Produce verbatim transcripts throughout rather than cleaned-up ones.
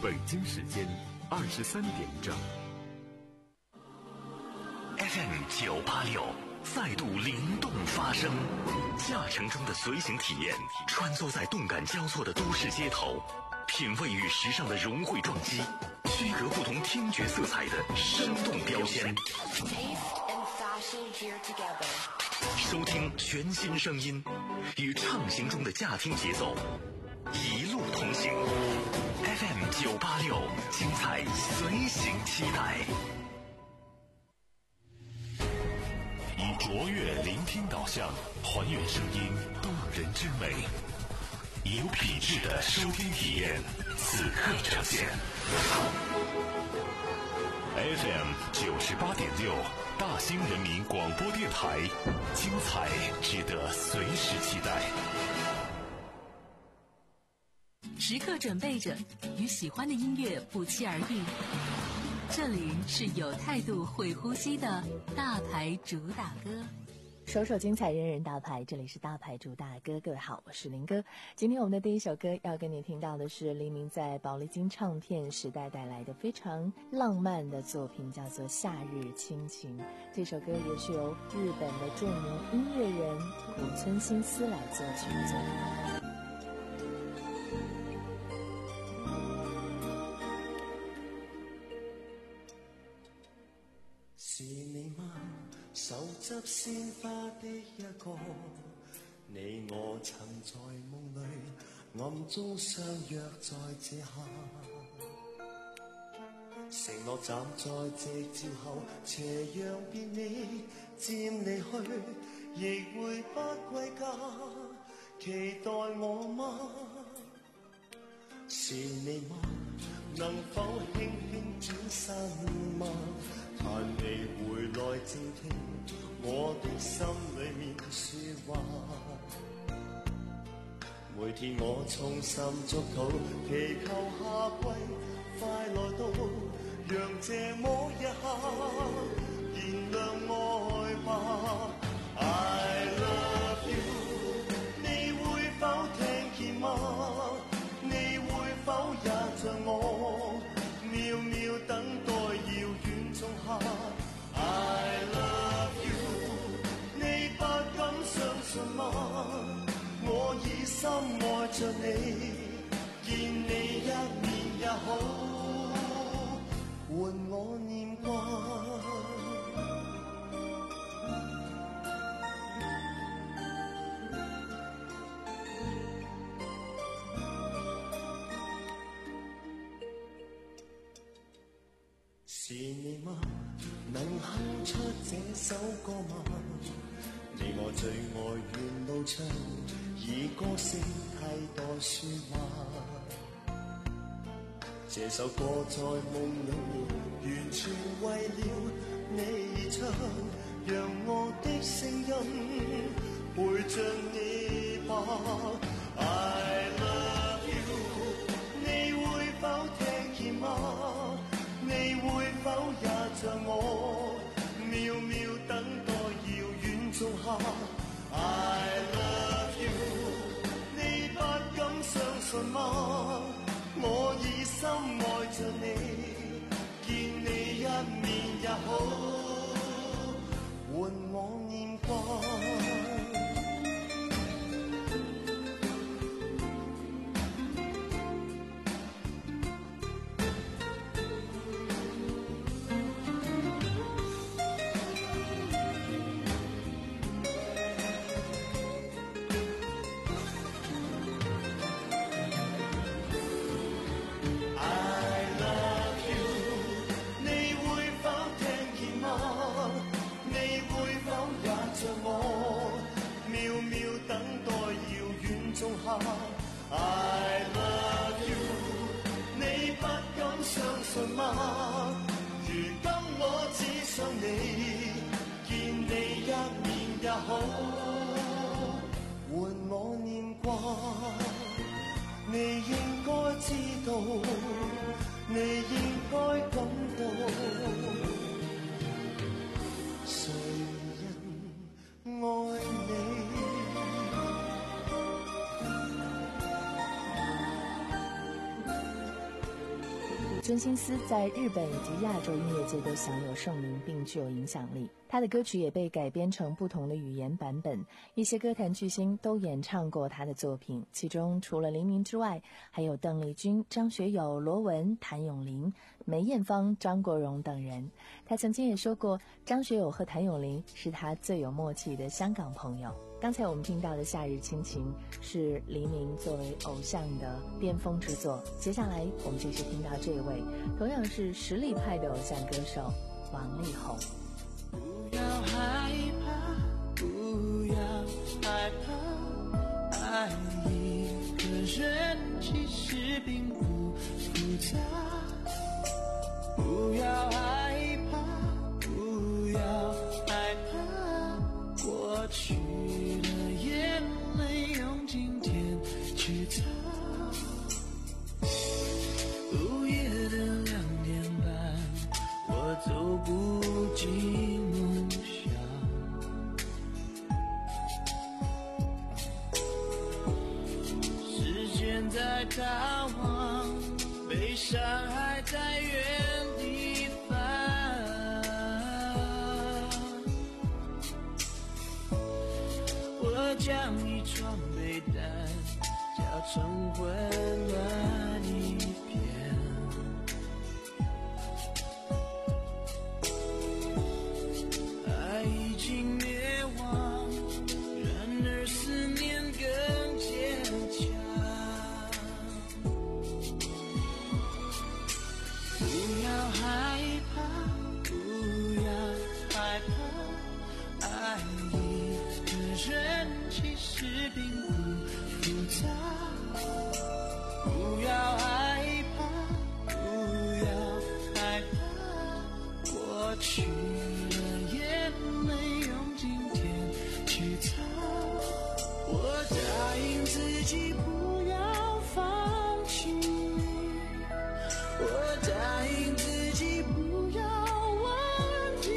北京时间二十三点整。 F M 九八六再度灵动发声，驾乘中的随行体验，穿梭在动感交错的都市街头，品味与时尚的融汇撞击，区隔不同听觉色彩的生动标签。收听全新声音，与畅行中的驾听节奏，一路同行。F M 九八六，精彩随行期待。以卓越聆听导向，还原声音动人之美，有品质的收听体验，此刻呈现。F M 九十八点六，大兴人民广播电台，精彩值得随时期待。 时刻准备着，与喜欢的音乐不期而遇。这里是有态度会呼吸的大牌主打歌， 首首精彩，人人大牌。这里是大牌主打歌，各位好，我是林哥。今天我们的第一首歌要跟你听到的是黎明在宝丽金唱片时代带来的非常浪漫的作品，叫做《夏日亲情》。这首歌也是由日本的著名音乐人古村新司来作曲作词。 是你嗎？手執鮮花的一個，你我曾在夢裏暗中相約在這下，承諾站在夕照後，斜陽別你漸離去，亦會不歸家，期待我嗎？是你嗎？能否輕輕轉身嗎？但你回來靜聽我的心裏面說話，每天我衷心祝禱，祈求夏季快來到，讓這麼一刻燃亮愛吧。 I love you， 你會否聽見嗎？你會否也像我秒秒等待遙遠仲夏 I love you， 你不敢相信嗎？我已深愛着你，見你一面也好，換我念掛。是你嗎？能哼出這首歌嗎？你我最愛沿路唱，以歌聲替代說話。這首歌在夢裏完全為了你而唱，讓我的聲音陪着你吧。I love you， 你會否聽見嗎？你會否也像我秒秒等待遙遠仲夏 I love you， 你不敢相信嗎？我已深愛着你，見你一面也好，換我念掛。I love you， 你不敢相信嗎？如今我只想你，見你一面也好，換我念掛。你應該知道，你應該感到，誰人愛你？ 孙兴思在日本以及亚洲音乐界都享有盛名并具有影响力，他的歌曲也被改编成不同的语言版本，一些歌坛巨星都演唱过他的作品，其中除了黎明之外，还有邓丽君、张学友、罗文、谭咏麟、梅艳芳、张国荣等人。他曾经也说过，张学友和谭咏麟是他最有默契的香港朋友。刚才我们听到的《夏日亲情》是黎明作为偶像的巅峰之作，接下来我们继续听到这位同样是实力派的偶像歌手王力宏。 不要害怕，不要害怕，爱一个人其实并不复杂。不要害怕，不要害怕，过去的眼泪用今天去擦。午夜的两点半，我走不进梦乡。时间在淡忘，悲伤还在原地翻。我将一床被单搅成混乱一片，爱已经灭亡，然而思念更坚强。不要害怕，不要害怕，爱一个人其实并不复杂。不要害怕，不要害怕，过去的眼泪用今天去擦。我答应自己不要放弃，我答应自己不要忘记。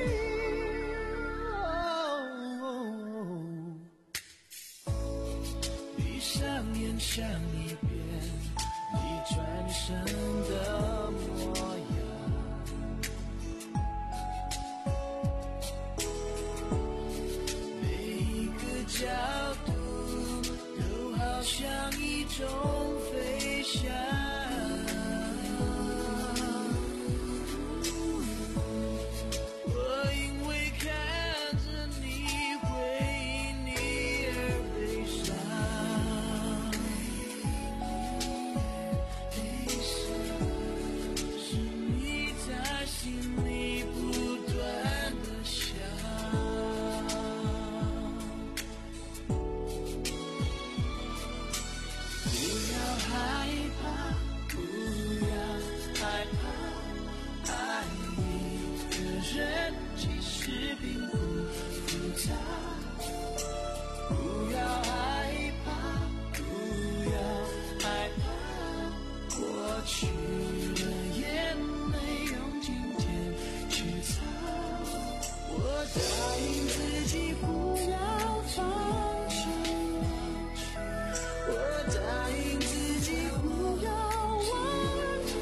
闭上眼想一遍你转身的模样，每一个角度都好像一种飞翔。我因为看着你回忆你而悲伤，悲伤是你在心里不断的想。不要害怕，不要害怕，爱一个人其实并不复杂。不要害怕，不要害怕，过去的眼泪用今天去擦。我答应自己不要放弃，我答应自己不要忘记。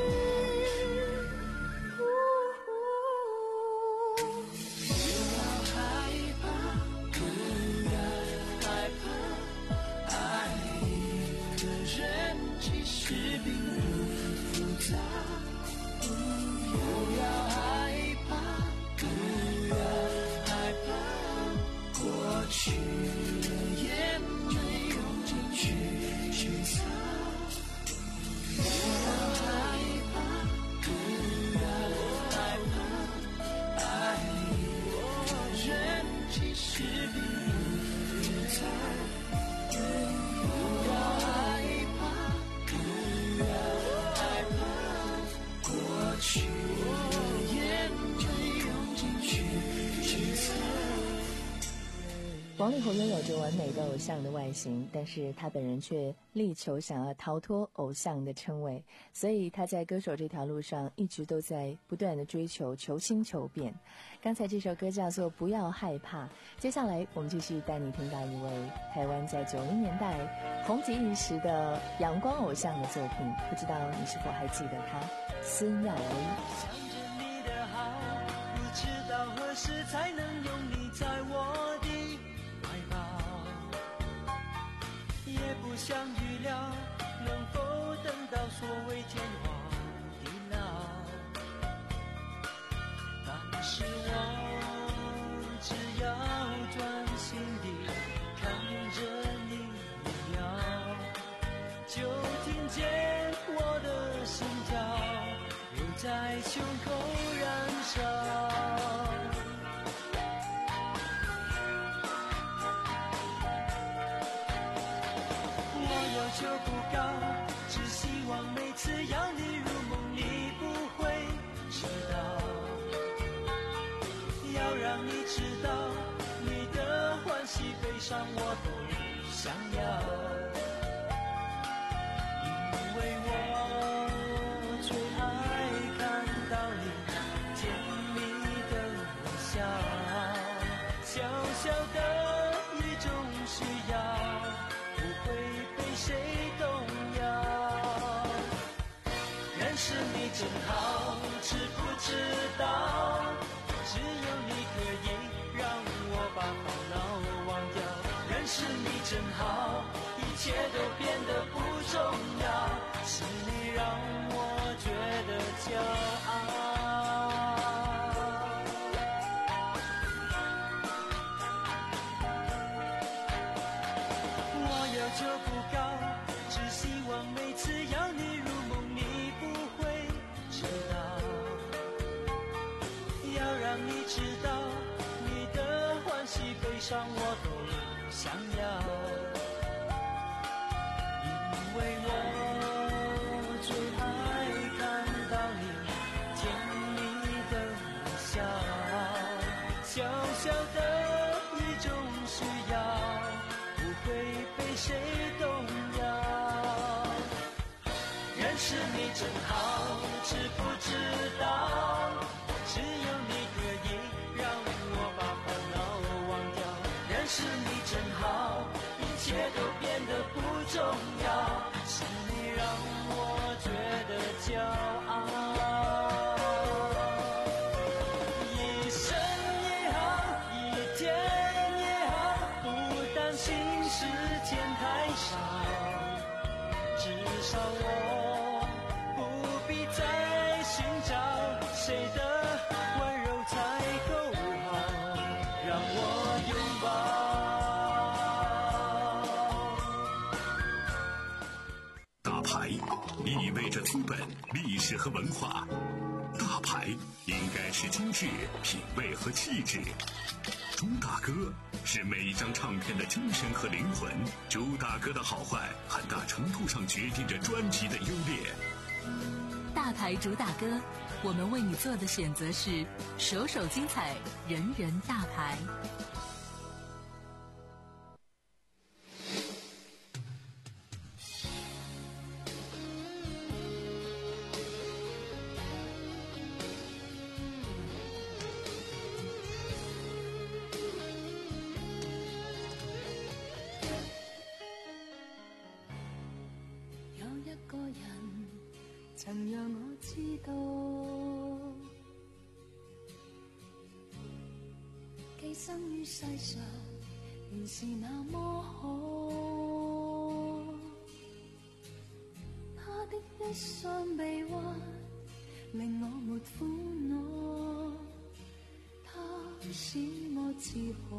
不要害怕，不要害怕，爱一个人其实并不复杂。不要害怕，不要害王力宏拥有着完美的偶像的外形，但是他本人却力求想要逃脱偶像的称谓，所以他在歌手这条路上一直都在不断的追求求新求变。刚才这首歌叫做《不要害怕》，接下来我们继续带你听到一位台湾在九零年代红极一时的阳光偶像的作品，不知道你是否还记得他，孙耀威。 想着你的好，不知道何时才能拥你在我的怀抱，也不想预料能否等到所谓天荒地老，但是我只要专心地看着你一秒，就听见我的心跳又在胸口燃烧。我要求不高，只希望每次要你入梦你不会迟到，要让你知道你的欢喜悲伤我都想要，因为我最爱看到你甜蜜的微笑，小小的一种需要不会被谁动摇。认识你真好，知不知道只有你可以让我把烦恼忘掉。认识你真好，一切都变得不重要，是你让我觉得骄傲。我要求不高，只希望每次要你入梦你不会迟到，要让你知道你的欢喜悲伤我都想要，因为我最爱看到你甜蜜的微笑，小小的一种需要不会被谁动摇。认识你真好，知不知道只有你可以让我把烦恼忘掉。认识你真好，一切都变得不重要，是你让我觉得骄傲。一生也好，一天也好，不担心时间太少，至少我不必再寻找谁的温柔才够好，让我拥抱。 大牌意味着资本、历史和文化，大牌应该是精致、品味和气质。朱大哥是每一张唱片的精神和灵魂，朱大哥的好坏很大程度上决定着专辑的优劣。 大牌主打歌，我们为你做的选择是首首精彩，人人大牌。 有一个人曾让我知道，寄生於世上原是那麼好，他的一雙臂彎令我沒苦惱，他使我自豪，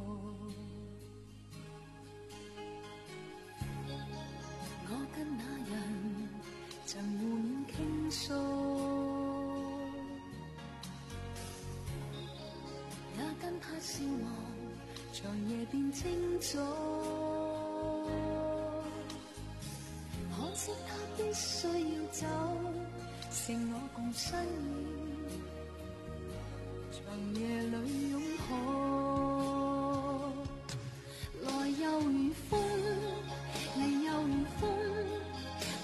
我跟那人曾互勉傾訴，也跟他笑望長夜變清早，可惜他必須要走，剩我共身影，長夜裏擁抱。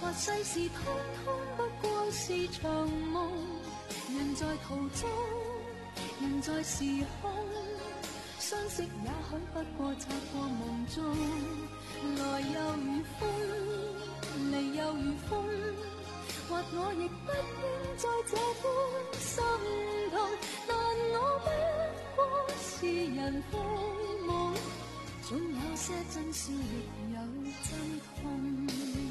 或世事通通不過是場夢，人在途中，人在時空，相識也許不過擦過夢中，來又如風，離又如風，或我亦不應再這般心痛，但我不過是人非夢，總有些真笑亦有真痛。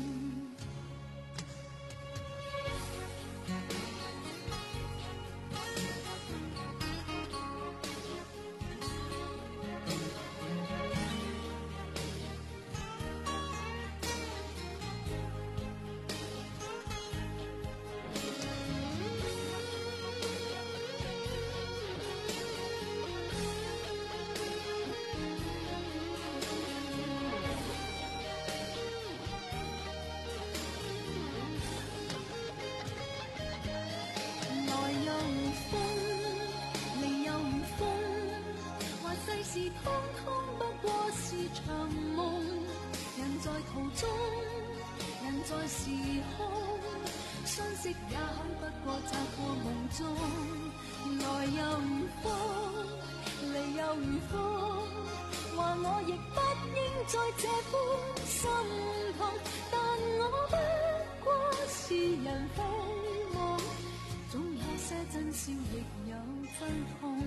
通通不過是場夢，人在途中，人在時空，相識也許不過擦過夢中，來又如風，離又如風，話我亦不應再這般心痛，但我不過是人非夢，總有些真笑亦有真痛。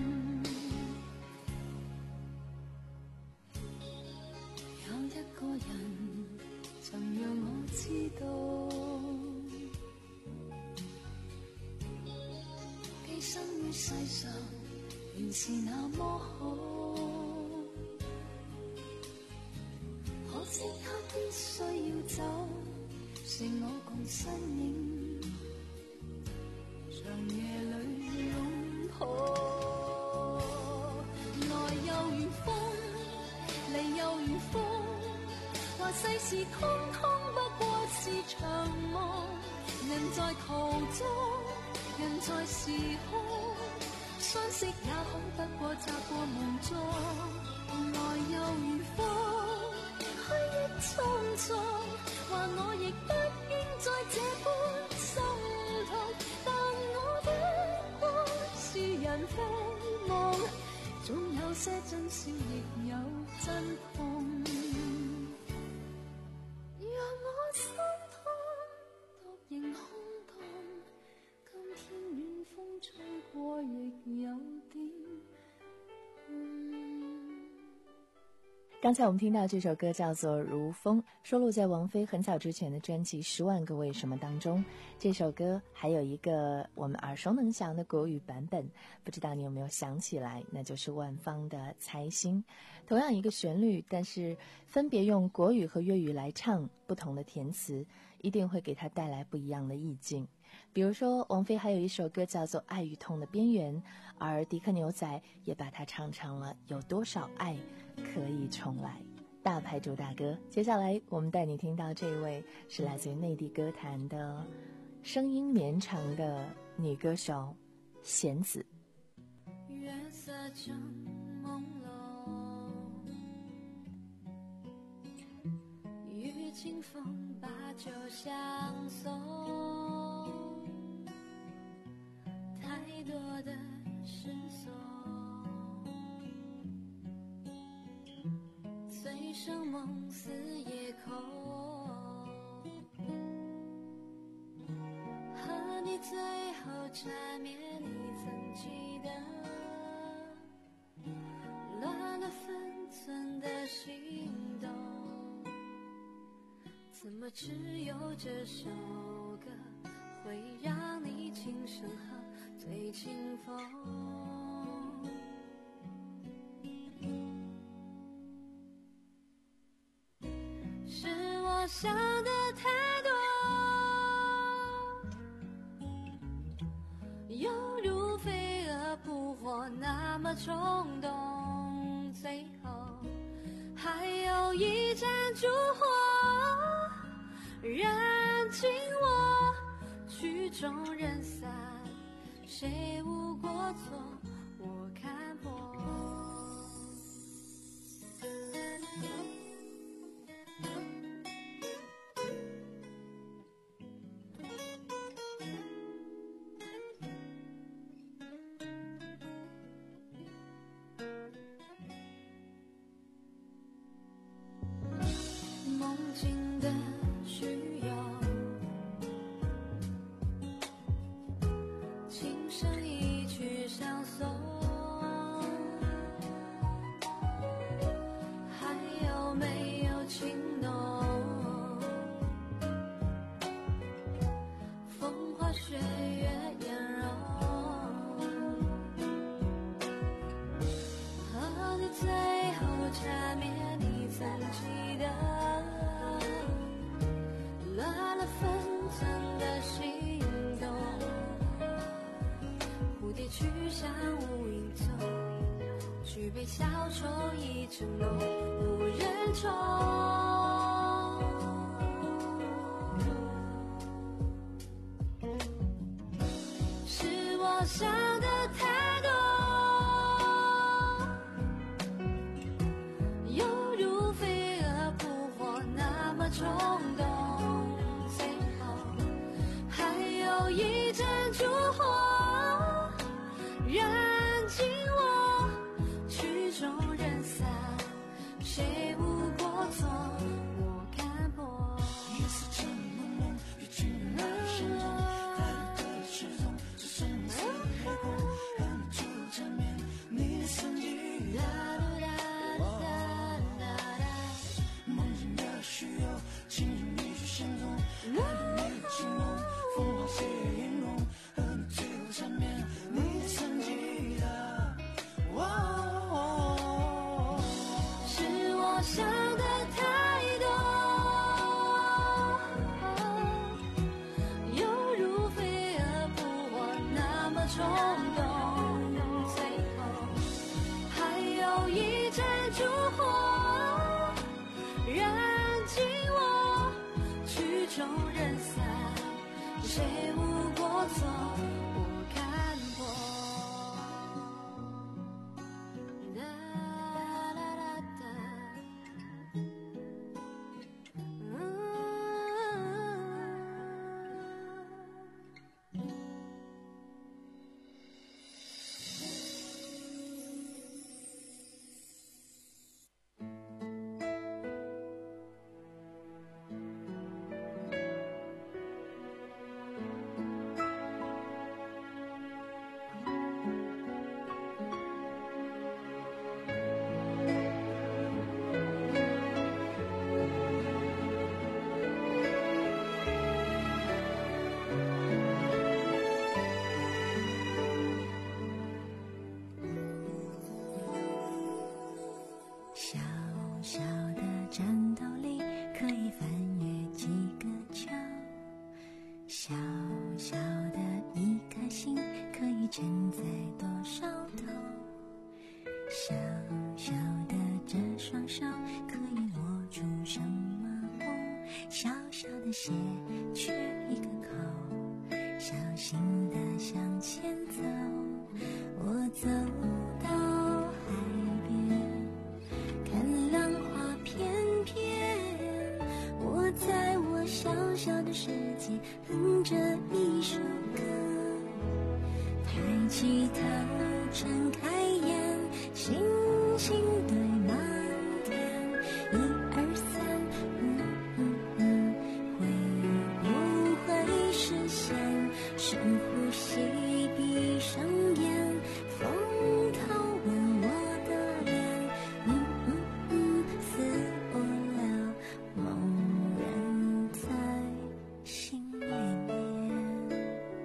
個人曾讓我知道，寄生於世上原是那麼好，可惜他必須要走，剩我共身影，長夜裏擁抱，來又如風，離又如風，話世事通通不過是場夢，人在途中，人在時空，相識也許不過擦過夢中，來又如風，虛憶匆匆，話我亦不應再這般心痛，但我不過是人非夢，總有些真笑亦有真痛。心痛，獨仍空洞，今天遠風吹過亦有點痛。 剛才我們聽到這首歌叫做《如風》，收錄在王菲很早之前的專輯《十萬個為什麼》當中。這首歌還有一個我們耳熟能詳的國語版本，不知道你有沒有想起來，那就是萬芳的《猜心》。同樣一個旋律，但是分別用國語和粵語來唱，不同的填詞一定會給它帶來不一樣的意境。比如說王菲還有一首歌叫做《愛與痛的邊緣》，而迪克牛仔也把它唱成了有多少愛可以重來。大牌主打歌，接下來我們帶你聽到這位是來自於內地歌壇的聲音綿長的女歌手弦子。 月色正朦朧，與清風把酒相送，太多的失措，醉生夢死夜空，和你最後纏綿你曾記得亂了分寸的心動，怎麼只有這首歌會讓你輕聲喝醉清風，是我想的太多，猶如飛蛾撲火那麼衝動，最後還有一盞燭火燃盡我，曲終人散，誰無過錯我看破。 声一曲相送，还有没有情浓？风花雪月颜容，和你最后缠绵你曾记得，乱了分寸的心动，蝴蝶去向无影踪，举杯消愁一程梦，无人宠。是我想的太多，犹如飞蛾扑火那么冲动，最后还有一盏烛火燃尽我，曲终人散，谁无过错，我看破。 夜色沉朦胧，越近越深重，带着的失踪，只剩下黑空，和你初缠绵，你曾记得。梦境的虚有，情人一曲相送，还有你的情浓，风花雪月颜容，和你最后缠绵，你曾记得。 是我想的太多，犹如飞蛾扑火那么冲动，最后还有一盏烛火燃尽我，曲终人散，谁无过错，我看破。哒啦啦哒， 小小的战斗里可以翻越几个桥，小小的一颗心可以承载多少头，小小的这双手可以握住什么梦，小小的鞋缺一个口，小心地向前走，我走到海边，看浪花翩翩，我在我小小的世界哼着一首歌，抬起头睁开眼，星星堆满天，一二三，嗯嗯嗯，会不会实现？深呼吸，闭上眼，风头吻我的脸，嗯嗯嗯，似我了，梦人在心里面。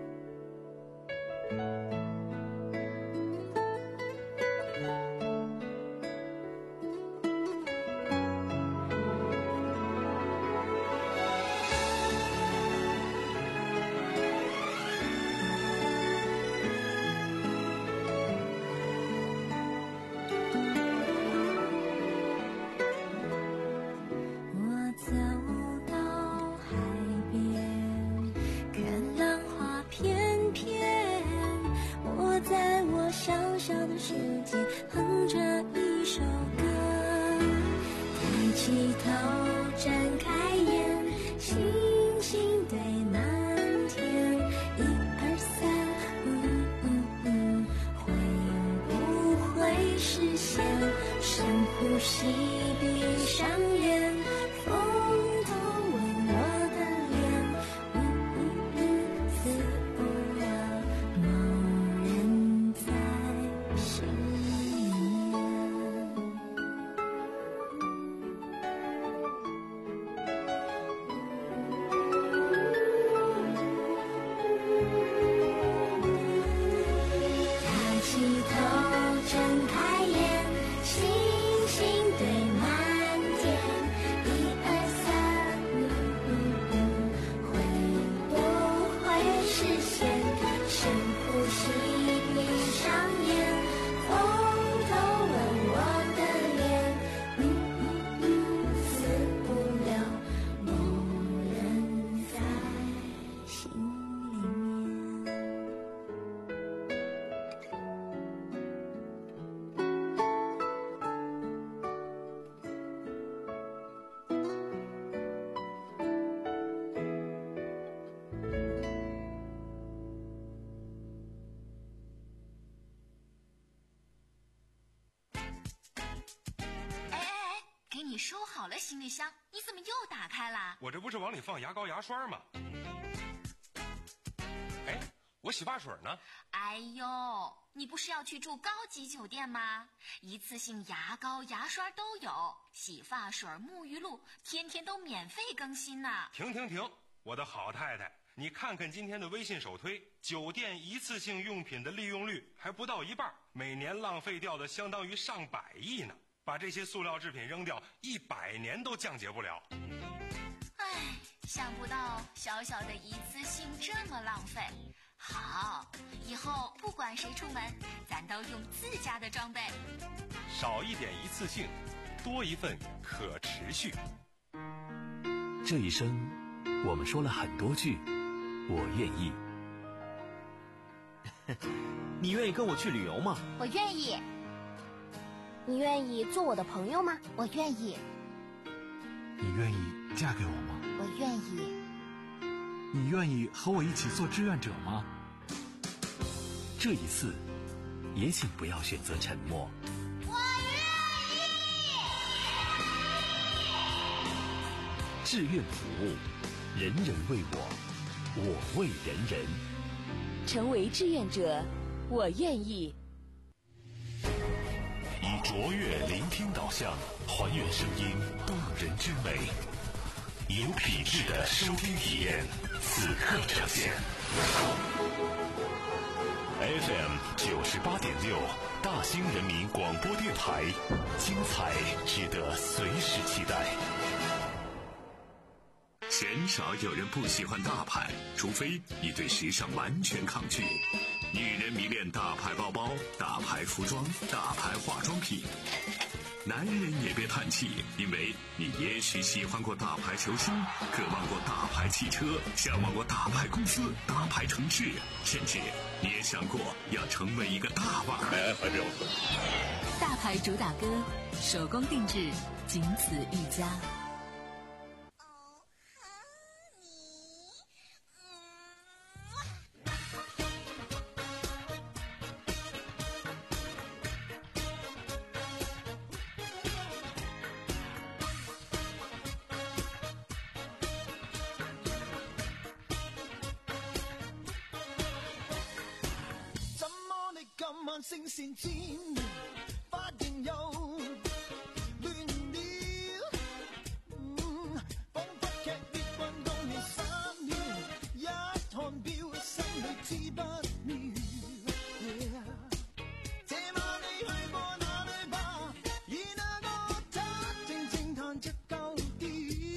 我走到海边，看浪花翩翩，我在我小小的世界哼着一首歌，抬起头睁开眼，星星堆满天，一二三，嗯嗯嗯，会不会实现？深呼吸，闭上眼，风头吻我的脸，嗯嗯嗯，似我了，梦你收好了行李箱，你怎么又打开了？ 我这不是往里放牙膏牙刷吗？哎，我洗发水呢？ 哎呦，你不是要去住高级酒店吗？一次性牙膏牙刷都有，洗发水沐浴露天天都免费更新呢。 停停停，我的好太太，你看看今天的微信首推，酒店一次性用品的利用率还不到一半，每年浪费掉的相当于上百亿呢。把这些塑料制品扔掉，一百年都降解不了。 唉，想不到小小的一次性这么浪费。好，以后不管谁出门，咱都用自家的装备。 少一点一次性，多一份可持续。这一生，我们说了很多句“我愿意”。 你愿意跟我去旅游吗？ 我愿意。你愿意做我的朋友吗？我愿意。 你愿意嫁给我吗？ 我愿意。 你愿意和我一起做志愿者吗？ 这一次，也请不要选择沉默。 我愿意。 志愿服务，人人为我，我为人人。 成为志愿者，我愿意。 以卓越聆听导向，还原声音动人之美，有品质的收听体验，此刻呈现。F M 九十八点六，大兴人民广播电台，精彩值得随时期待。 鲜少有人不喜欢大牌，除非你对时尚完全抗拒。女人迷恋大牌包包、大牌服装、大牌化妆品。男人也别叹气，因为你也许喜欢过大牌球星，渴望过大牌汽车，向往过大牌公司、大牌城市，甚至你也想过要成为一个大腕。来，怀表。 大牌主打歌，手工定制，仅此一家。 今晚聲線尖，發現又亂了，嗯，彷彿劇烈運動你三秒，一看表心裏知不妙。Yeah. 這晚你去過哪裏吧？而那個他靜靜彈着舊調，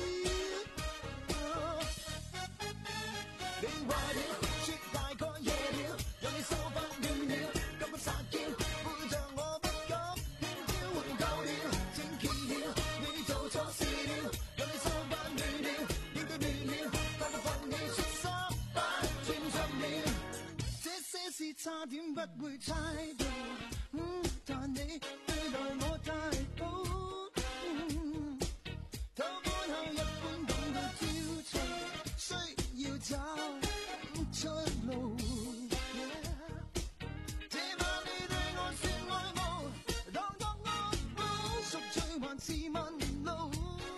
你壞了，說大概夜了，讓你手不亂了。撒嬌背着我不敢，聽朝回舊了，正奇了，你做錯事了，讓你手不亂了，應對亂了，但我放你說三百轉十了，這些事差點不會猜到，嗯，但你對待我太好，嗯，偷搬後日本感到焦躁，需要找出路。自問路，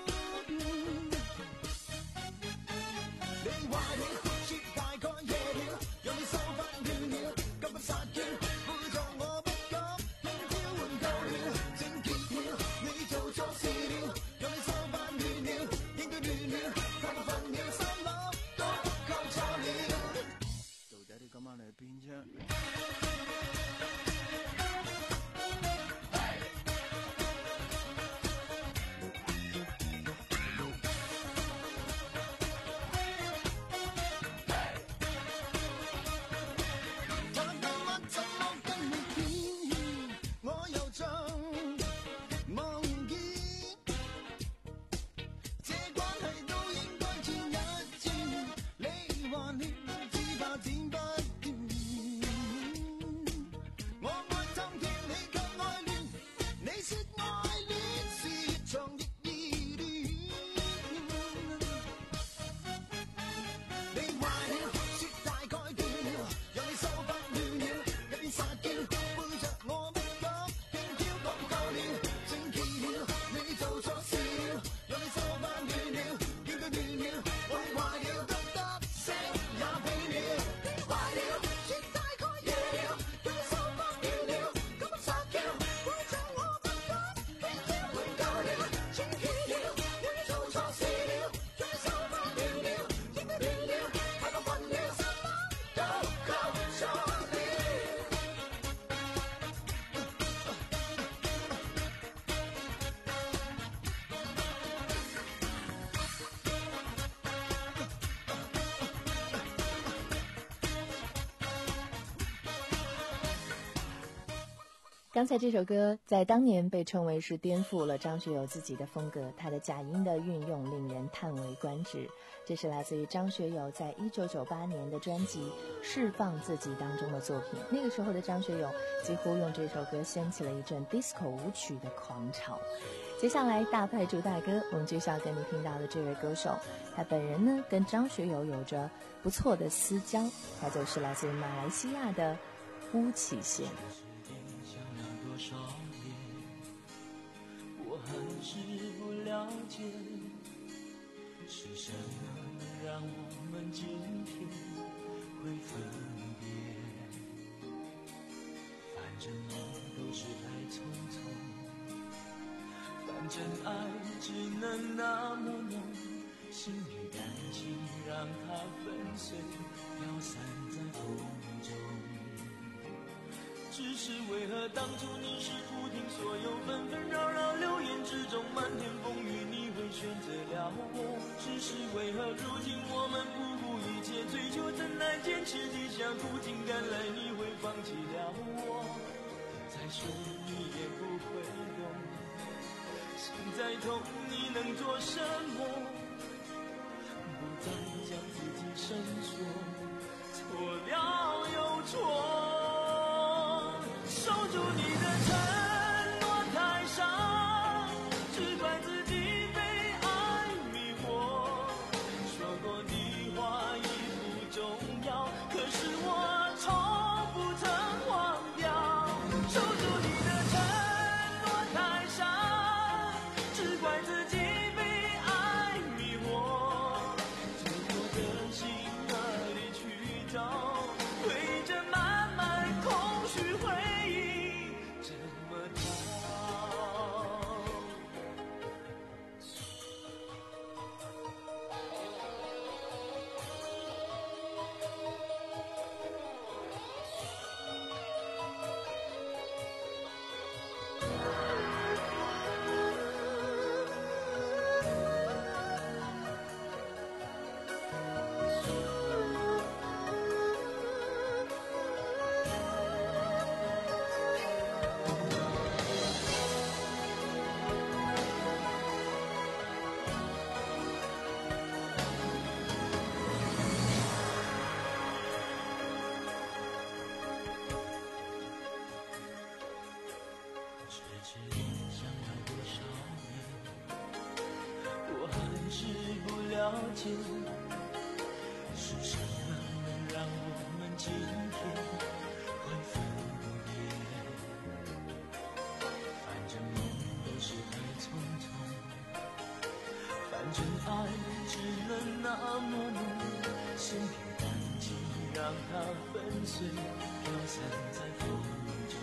你壞了，說大概夜了，讓你手不亂了，根本撒嬌，背着我不敢，聽朝換舊了，正結了，你做錯事了，讓你手不亂了，應對亂了，太過分了，三粒都不夠錯了，到底你今晚嚟邊啫？做錯事刚才这首歌在当年被称为是颠覆了张学友自己的风格，他的假音的运用令人叹为观止。这是来自于张学友在一九九八年的专辑《释放自己》当中的作品。那个时候的张学友几乎用这首歌掀起了一阵 disco 舞曲的狂潮。接下来大派主大哥，我们就要跟你听到的这位歌手，他本人呢跟张学友有着不错的私交，他就是来自于马来西亚的巫启贤。 我还是不了解是什么让我们今天会分别，反正梦都是太匆匆，反正爱只能那么浓，心与感情让它粉碎飘散在风中。只是为何当初你是不听所有纷纷扰扰流言之中漫天风雨，你会选择了我？只是为何如今我们不顾一切追求真爱，坚持地向苦尽甘来，你会放弃了我？再说你也不会懂，心再痛你能做什么？不再将自己伸缩，错了又错。守住你的承诺太伤，只怪自己被爱迷惑。说过的话已不重要，可是我从不曾忘掉。守住你的承诺太伤，只怪自己被爱迷惑。执着的心哪里去找？对着满满空虚回忆怎么逃？了解是什么能让我们今天会分别，反正梦都是太匆匆，反正爱只能那么浓，心与感情让它粉碎飘散在风中。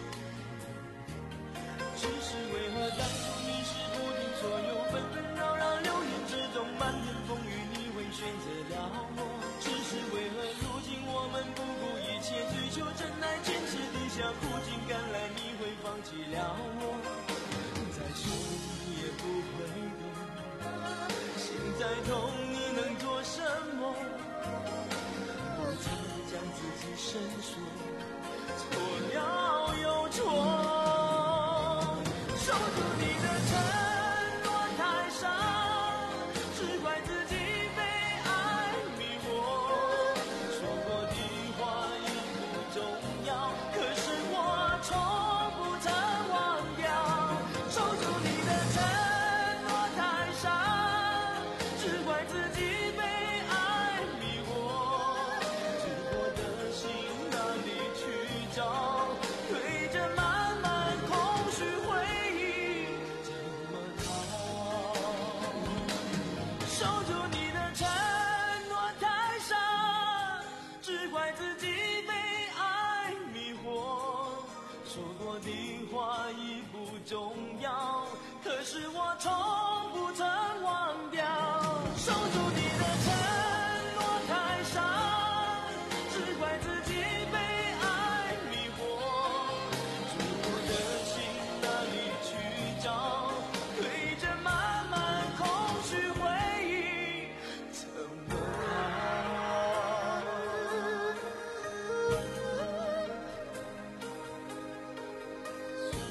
只是为何当初你是不听所有纷纷扰扰流言之中漫天风雨，你会选择了我？只是为何如今我们不顾一切追求真爱，坚持地向苦尽甘来，你会放弃了我？再说你也不会懂，心再痛你能做什么？不再将自己伸缩，错了又错。守住你的承诺太伤，只怪自己被爱迷惑。说过的话已不重要，可是我从不曾忘掉。守住你的承诺太伤，只怪自己被爱迷惑。执着的心哪里去找？对着满满空虚回忆怎么逃？守住你的承诺太伤，只怪自己被爱迷惑。说过的话已不重要，可是我从不曾忘掉。守住你的承诺太伤，只怪自己被爱迷惑。执着的心哪里去找？对着满满空虚回忆怎么逃？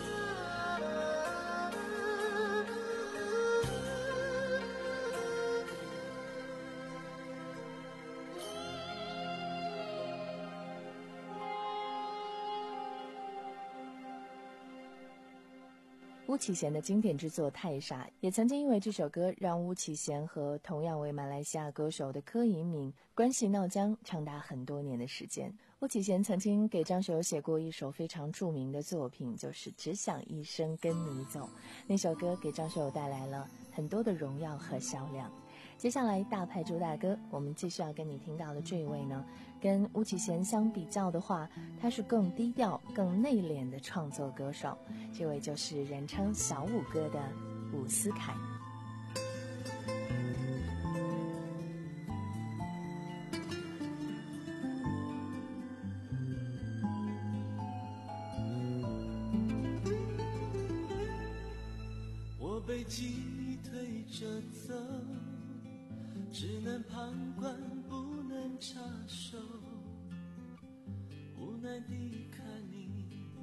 巫启贤的经典之作《太傻》，也曾经因为这首歌让巫启贤和同样为马来西亚歌手的柯以敏关系闹僵长达很多年的时间。巫启贤曾经给张学友写过一首非常著名的作品，就是《只想一生跟你走》。那首歌给张学友带来了很多的荣耀和销量。接下来大牌朱大哥，我们继续要跟你听到的这一位呢，跟巫启贤相比较的话，他是更低调更内敛的创作歌手，这位就是人称小伍哥的伍思凯。 我被记忆推着走，只能旁观不能插手，无奈地看你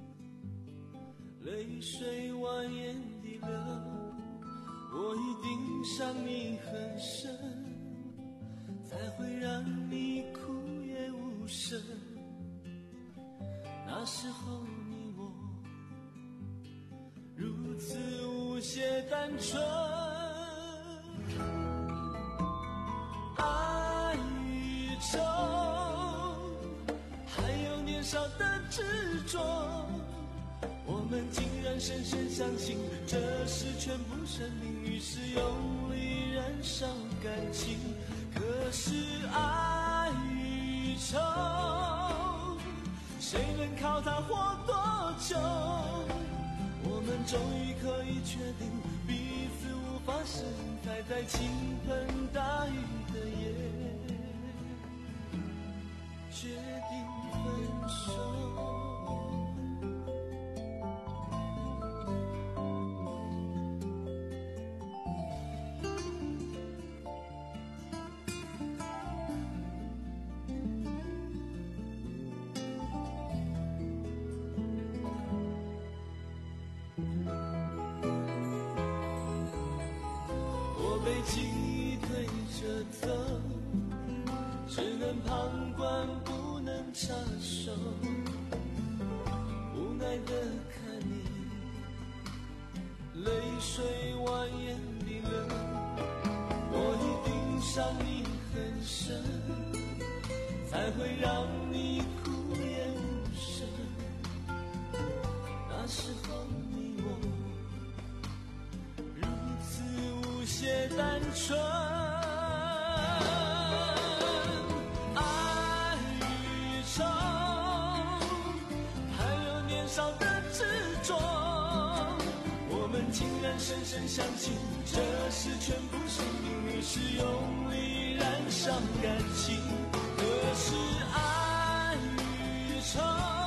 泪水蜿蜒地流，我一定伤你很深，才会让你哭也无声。那时候你我如此无邪单纯，爱与愁，还有年少的执着，我们竟然深深相信这是全部生命，于是用力燃烧感情。可是爱与愁，谁能靠它活多久？我们终于可以确定彼此无法适应，才在倾盆大雨的夜决定分手。被记忆推着走，只能旁观不能插手，无奈地看你泪水蜿蜒地流，我一定伤你很深，才会让你哭也无声。那时候你我无邪单纯，爱与愁，还有年少的执着，我们竟然深深相信这是全部生命，于是用力燃烧感情。可是爱与愁，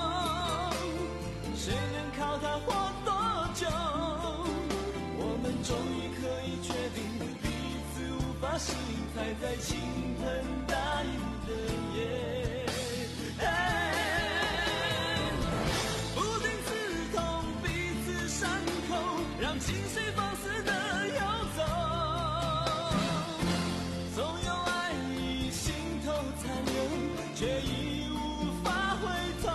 谁能靠它活多久？我们终于可以确定彼此无法适应，才在倾盆大雨的夜不停刺痛彼此伤口，让情绪放肆的游走，总有爱意心头残留，却已无法回头。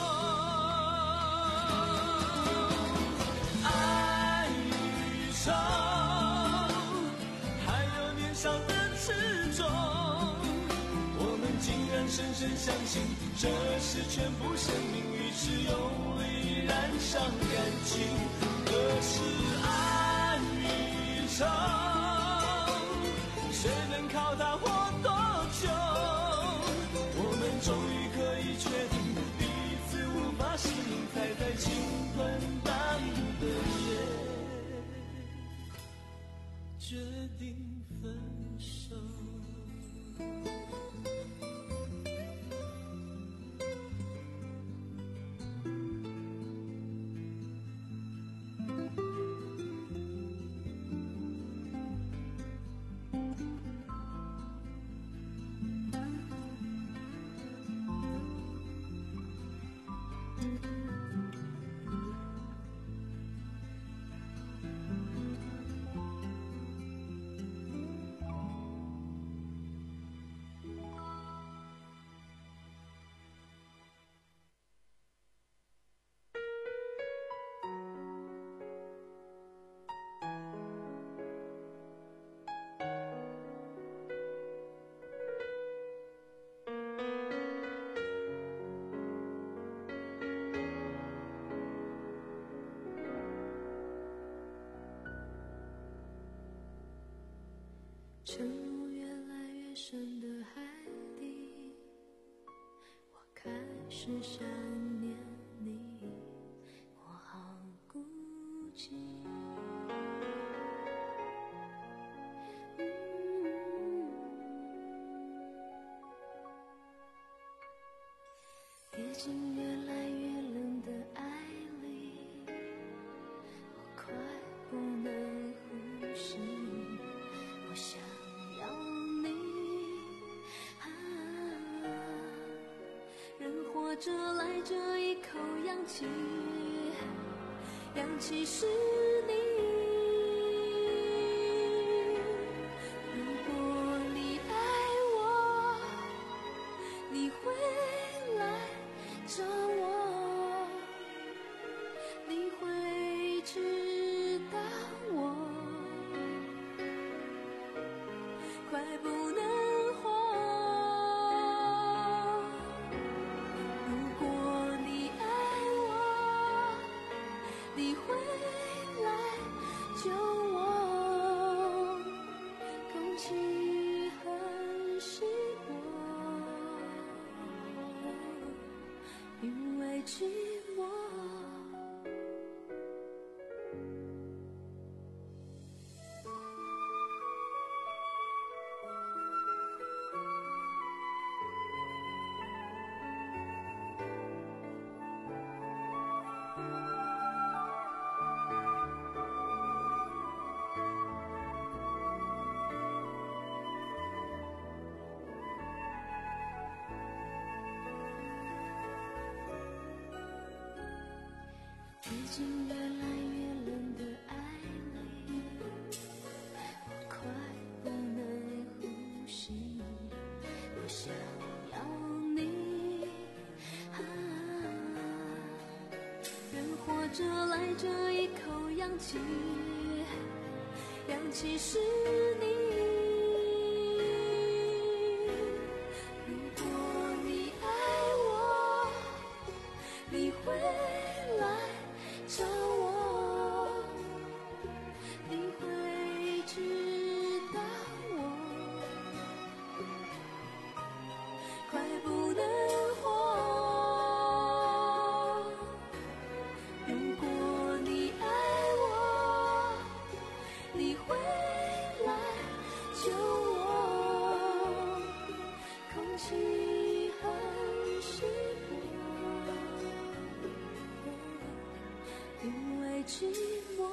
爱与愁，还有年少的执着，我们竟然深深相信这是全部生命，于是用力燃烧感情。可是爱与愁，谁能靠它活多久？我们终于可以确定彼此无法适应，才在倾盆大雨的夜决定分手。 沉入越来越深的海底，我开始想念你，我好孤寂。跌进越来越冷的爱里，我快不能呼吸，我想要你啊，人活着来这一口氧气，氧气是你。如果你爱我，你会来找我，你会知道我快不能活。如果你爱我，你会来救我，空气很稀薄，因为寂寞。跌进越来越冷的爱里，我快不能呼吸，我想要你啊，人活着来这一口氧气，氧气是你。如果你爱我，你会来找我，你会知道我快不能活。如果你爱我，你会来救我，空气很稀薄，因为寂寞。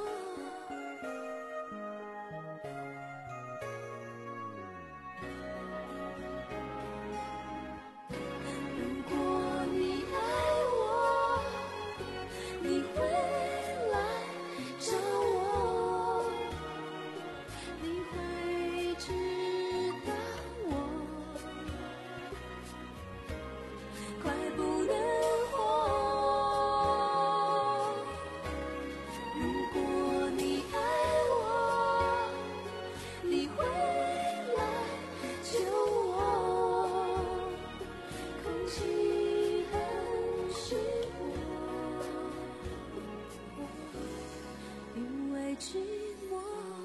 如果你爱我，你会来找我，你会知道我快不能活。如果你爱我，你会来救我，空气很稀薄，因为寂寞。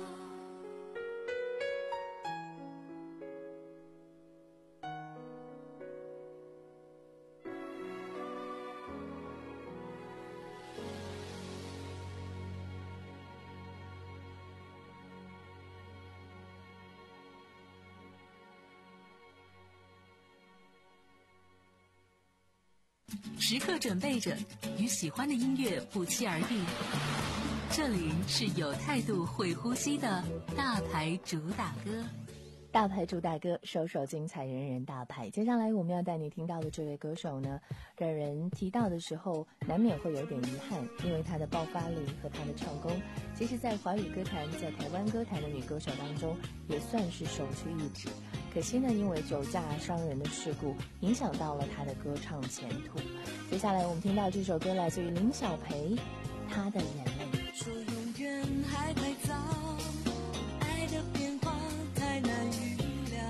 时刻准备着，与喜欢的音乐不期而遇。这里是有态度、会呼吸的大牌主打歌。 大牌主打歌，首首精彩，人人大牌。接下来我们要带你听到的这位歌手呢，让人提到的时候难免会有点遗憾，因为她的爆发力和她的唱功，其实在华语歌坛，在台湾歌坛的女歌手当中也算是首屈一指。可惜呢，因为酒驾伤人的事故，影响到了她的歌唱前途。接下来我们听到这首歌来自于林小培，她的眼泪。 说永远还太早，爱的变化太难预料，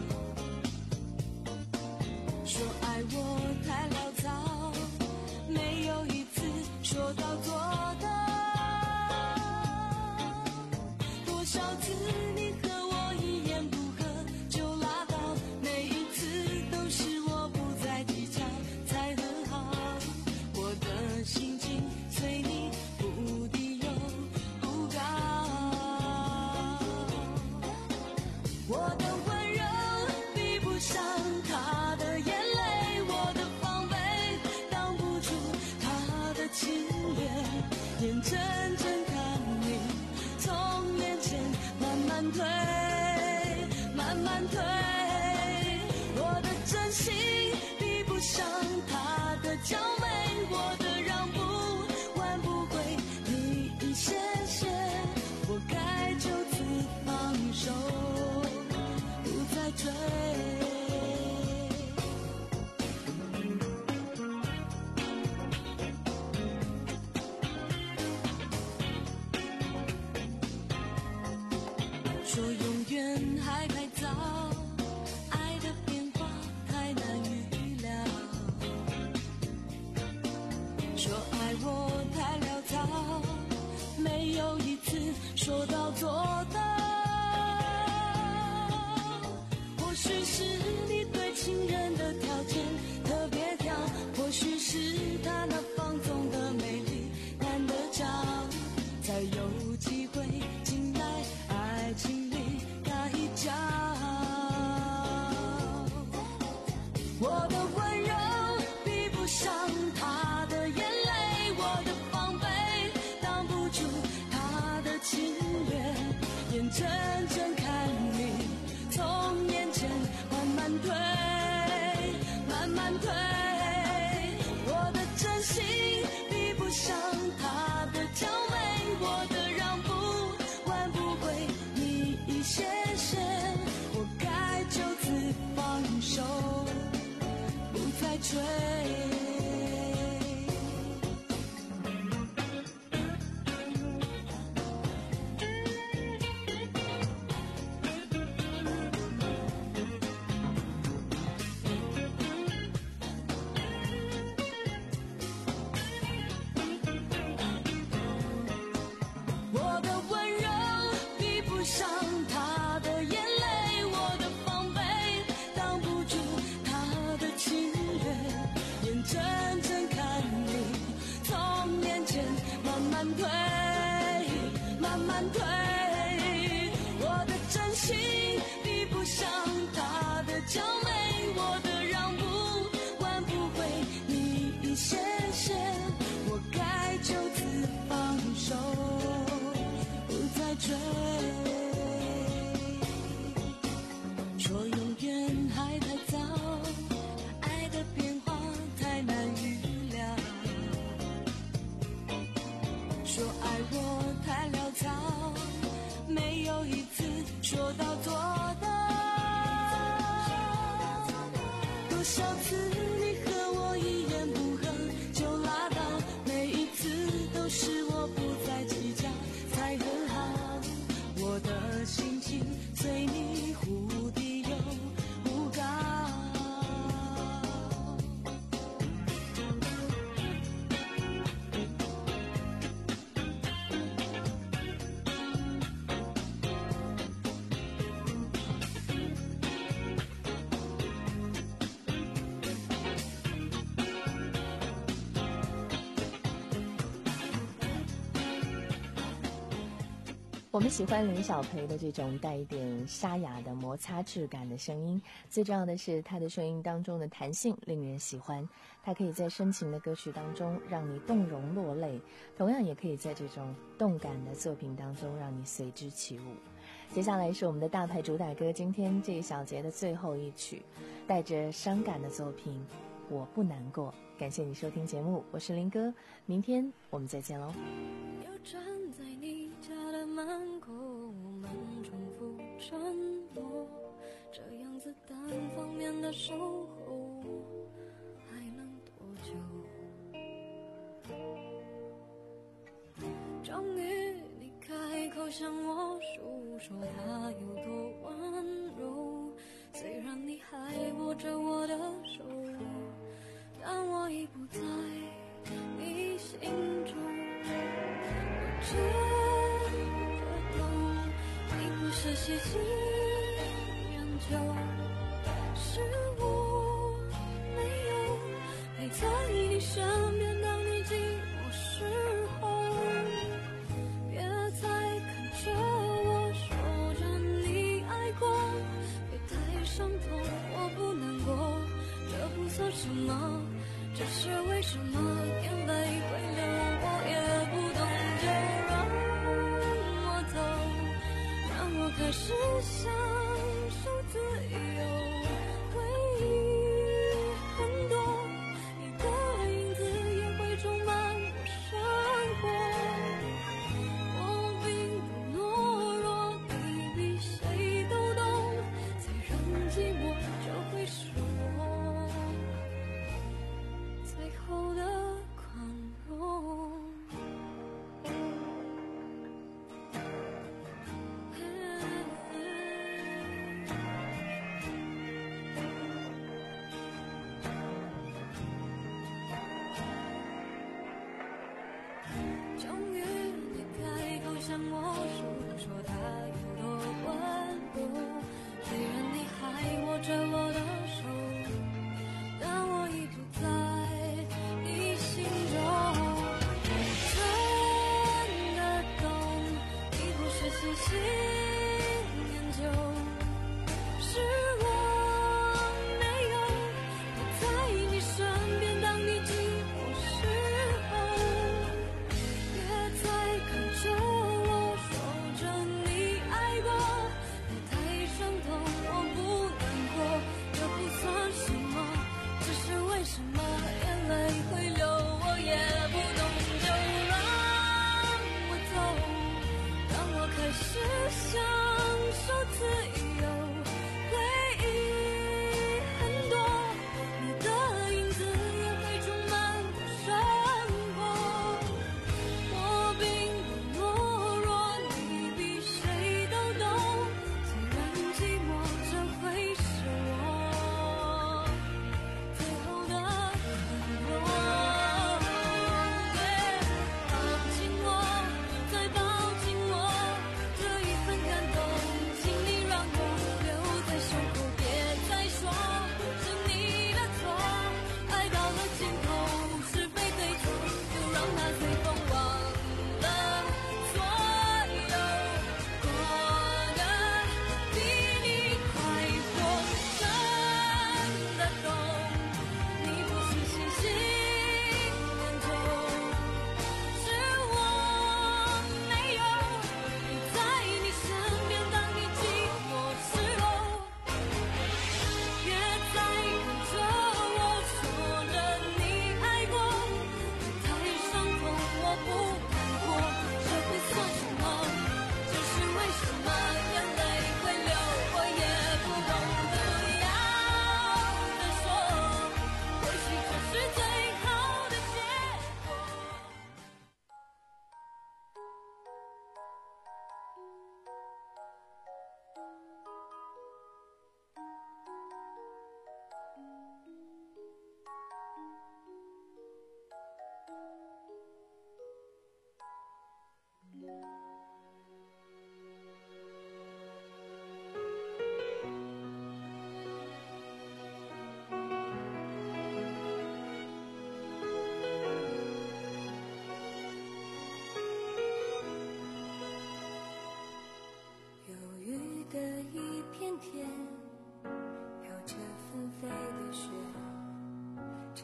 说爱我太潦草，没有一次说到做到，多少次你和我一言不太潦草，没有一次说到做到。多少次你和我一言不合就拉倒，每一次都是我不再计较才和好。我的心情随你忽低又忽高。 我们喜欢林小培的这种带一点沙哑的摩擦质感的声音，最重要的是他的声音当中的弹性令人喜欢。他可以在深情的歌曲当中让你动容落泪，同样也可以在这种动感的作品当中让你随之起舞。接下来是我们的大牌主打歌，今天这一小节的最后一曲，带着伤感的作品《我不难过》。感谢你收听节目，我是林哥，明天我们再见喽。 又站在你家的门口，我们重复承诺，这样子单方面的守候还能多久？终于你开口向我诉说他有多温柔，虽然你还握着我的手，但我已不在你心中。我真的懂，你不是喜新厌旧，是我没有陪在你身边，当你寂寞时候，别再看着我，说着你爱过，别太伤痛，我不难过，这不算什么，只是为什么眼泪会流，我也不懂，就让我走，让我开始享受自由。回忆很多，你的影子也会充满我生活。我并不懦弱，你比谁都懂，最让寂寞就会是我最后的宽容。终于你开口向我诉说他有多温柔，虽然你还握着我的手，但我已不在你心中。真的懂，你不是喜新厌旧，是我没有陪在你身边，当你寂寞时候，别再看着我，说着你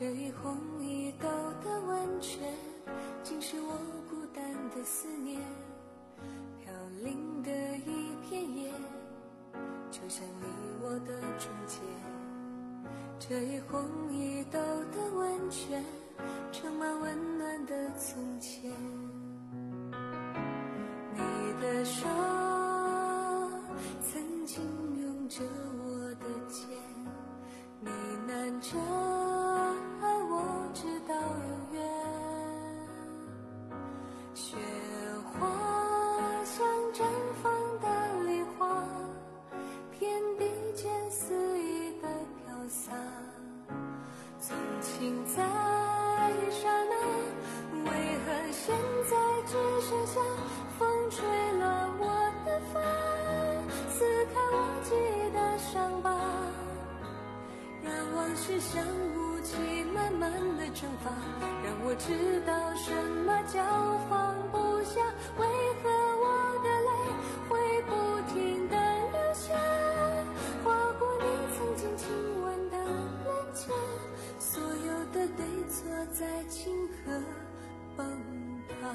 这一红一豆的温泉，竟是我孤单的思念。飘零的一片叶，就像你我的终结。这一红一豆的温泉，盛满温暖的从前。你的手曾经拥着我的肩，呢喃着爱我直到永远。雪花像绽放的梨花，天地间肆意的飘洒。从情在刹那，为何现在只剩下风吹乱我的发，撕开我记忆的伤疤，让往事像雾气慢慢的蒸发，让我知道什么叫放不下。为何我的泪会不停的流下，划过你曾经亲吻的脸颊，所有的对错在顷刻崩塌。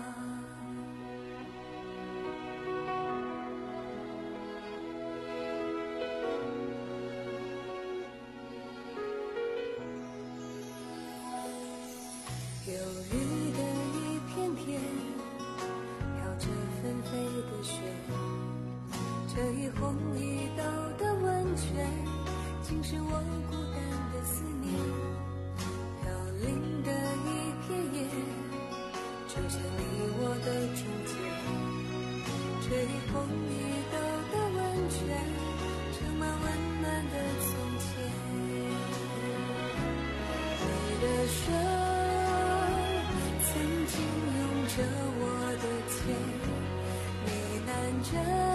有雨的一片片，飘着纷飞的雪。这一红一豆的温泉，竟是我孤单的思念。飘零的一片叶，就像你我的终结。这一红一豆的温泉，盛满温暖的从前。你的手曾经拥着我的肩，呢喃着